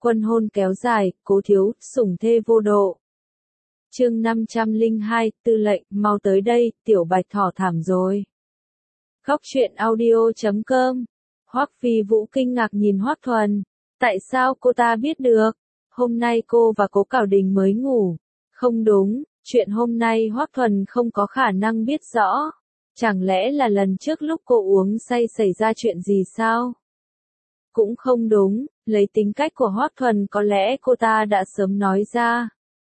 Quân hôn kéo dài, Cố Thiếu, sủng thê vô độ. Chương 502, Tư lệnh, mau tới đây, Tiểu Bạch thỏ thảm rồi. Khóc chuyện audio.com. Hoắc Phi Vũ kinh ngạc nhìn Hoắc Thuần. Tại sao cô ta biết được? Hôm nay cô và Cố Cảo Đình mới ngủ. Không đúng, chuyện hôm nay Hoắc Thuần không có khả năng biết rõ. Chẳng lẽ là lần trước lúc cô uống say xảy ra chuyện gì sao? Cũng không đúng, lấy tính cách của Hoắc Thuần có lẽ cô ta đã sớm nói ra.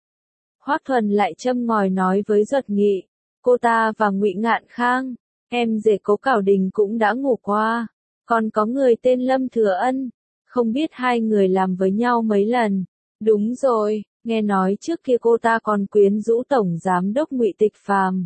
Hoắc Thuần lại châm ngòi nói với Duật Nghị, cô ta và Ngụy Ngạn Khang, em rể Cố Cảo Đình cũng đã ngủ qua, còn có người tên Lâm Thừa Ân, không biết hai người làm với nhau mấy lần. Đúng rồi, nghe nói trước kia cô ta còn quyến rũ tổng giám đốc Ngụy Tịch Phàm.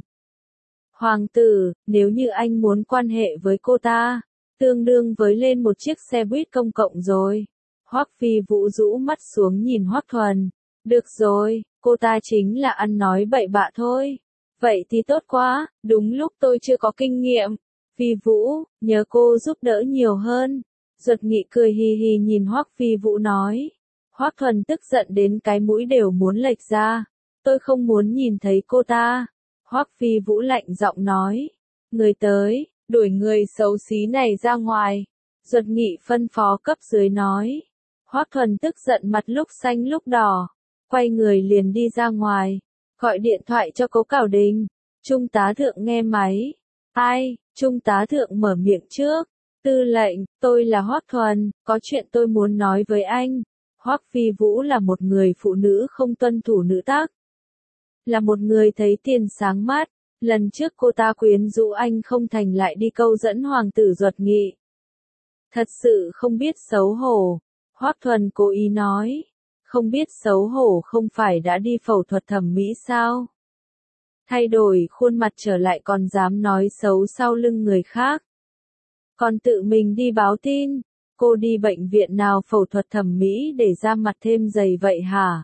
Hoàng tử, nếu như anh muốn quan hệ với cô ta, tương đương với lên một chiếc xe buýt công cộng rồi. Hoắc Phi Vũ rũ mắt xuống nhìn Hoắc Thuần. Được rồi, cô ta chính là ăn nói bậy bạ thôi. Vậy thì tốt quá, đúng lúc tôi chưa có kinh nghiệm. Phi Vũ, nhớ cô giúp đỡ nhiều hơn. Duật Nghị cười hì hì nhìn Hoắc Phi Vũ nói. Hoắc Thuần tức giận đến cái mũi đều muốn lệch ra. Tôi không muốn nhìn thấy cô ta. Hoắc Phi Vũ lạnh giọng nói. Người tới, đuổi người xấu xí này ra ngoài. Duật Nghị phân phó cấp dưới nói. Hoắc Thuần tức giận mặt lúc xanh lúc đỏ. Quay người liền đi ra ngoài. Gọi điện thoại cho Cố Cảo Đình. Trung tá thượng nghe máy. Ai? Trung tá thượng mở miệng trước. Tư lệnh, tôi là Hoắc Thuần, có chuyện tôi muốn nói với anh. Hoắc Phi Vũ là một người phụ nữ không tuân thủ nữ tắc. Là một người thấy tiền sáng mắt. Lần trước cô ta quyến rũ anh không thành lại đi câu dẫn hoàng tử Duật Nghị. Thật sự không biết xấu hổ. Hoắc Thuần cố ý nói. Không biết xấu hổ không phải đã đi phẫu thuật thẩm mỹ sao? Thay đổi khuôn mặt trở lại còn dám nói xấu sau lưng người khác. Còn tự mình đi báo tin, cô đi bệnh viện nào phẫu thuật thẩm mỹ để ra mặt thêm dày vậy hả?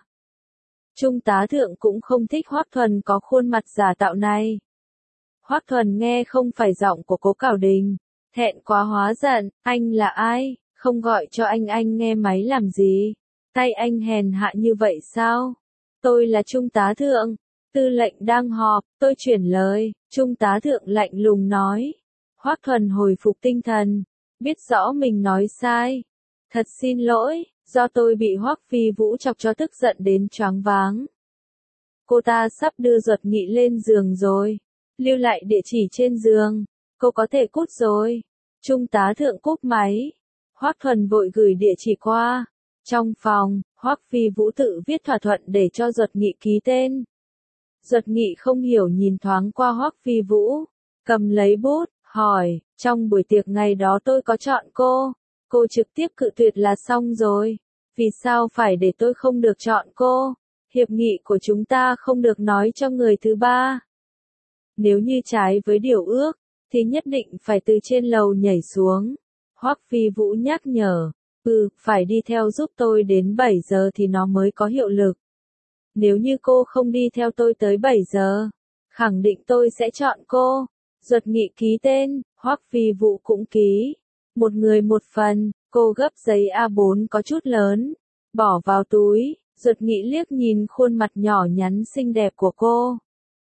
Trung tá thượng cũng không thích Hoắc Thuần có khuôn mặt giả tạo này. Hoắc Thuần nghe không phải giọng của Cố Cảo Đình, thẹn quá hóa giận, anh là ai, không gọi cho anh nghe máy làm gì? Tay anh hèn hạ như vậy sao? Tôi là Trung tá thượng, tư lệnh đang họp, tôi chuyển lời, Trung tá thượng lạnh lùng nói. Hoắc Thuần hồi phục tinh thần, biết rõ mình nói sai. Thật xin lỗi, do tôi bị Hoắc Phi Vũ chọc cho tức giận đến choáng váng. Cô ta sắp đưa Duật Nghị lên giường rồi, lưu lại địa chỉ trên giường, cô có thể cút rồi. Trung tá thượng cúp máy, Hoắc Thuần vội gửi địa chỉ qua. Trong phòng, Hoắc Phi Vũ tự viết thỏa thuận để cho Duật Nghị ký tên. Duật Nghị không hiểu nhìn thoáng qua Hoắc Phi Vũ, cầm lấy bút, hỏi, trong buổi tiệc ngày đó tôi có chọn cô trực tiếp cự tuyệt là xong rồi, vì sao phải để tôi không được chọn cô? Hiệp nghị của chúng ta không được nói cho người thứ ba. Nếu như trái với điều ước, thì nhất định phải từ trên lầu nhảy xuống. Hoắc Phi Vũ nhắc nhở. Phải đi theo giúp tôi đến 7 giờ thì nó mới có hiệu lực. Nếu như cô không đi theo tôi tới 7 giờ, khẳng định tôi sẽ chọn cô. Duật Nghị ký tên, Hoắc Phi Vũ cũng ký. Một người một phần, cô gấp giấy A4 có chút lớn, bỏ vào túi. Duật Nghị liếc nhìn khuôn mặt nhỏ nhắn xinh đẹp của cô.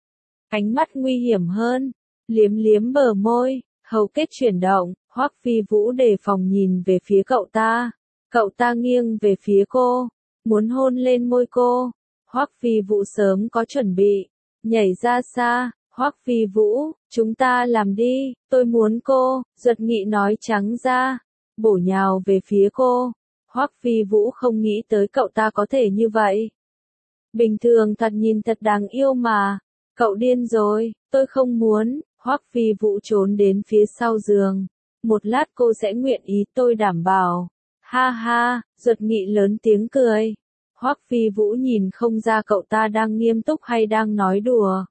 Ánh mắt nguy hiểm hơn, liếm liếm bờ môi, hầu kết chuyển động. Hoắc Phi Vũ đề phòng nhìn về phía cậu ta. Cậu ta nghiêng về phía cô, muốn hôn lên môi cô. Hoắc Phi Vũ sớm có chuẩn bị, nhảy ra xa. Hoắc Phi Vũ, chúng ta làm đi, tôi muốn cô. Duật Nghị nói trắng ra, bổ nhào về phía cô. Hoắc Phi Vũ không nghĩ tới cậu ta có thể như vậy. Bình thường thật nhìn thật đáng yêu mà. Cậu điên rồi, tôi không muốn. Hoắc Phi Vũ trốn đến phía sau giường. Một lát cô sẽ nguyện ý, tôi đảm bảo. Ha ha, Duật Nghị lớn tiếng cười. Hoắc Phi Vũ nhìn không ra cậu ta đang nghiêm túc hay đang nói đùa.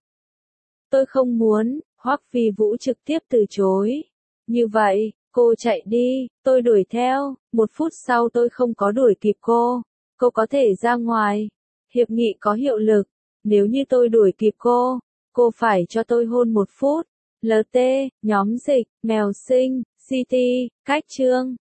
Tôi không muốn, Hoắc Phi Vũ trực tiếp từ chối. Như vậy, cô chạy đi, tôi đuổi theo. 1 phút sau tôi không có đuổi kịp cô có thể ra ngoài. Hiệp nghị có hiệu lực, nếu như tôi đuổi kịp cô phải cho tôi hôn 1 phút. LT, nhóm dịch, mèo sinh, CT, cách chương.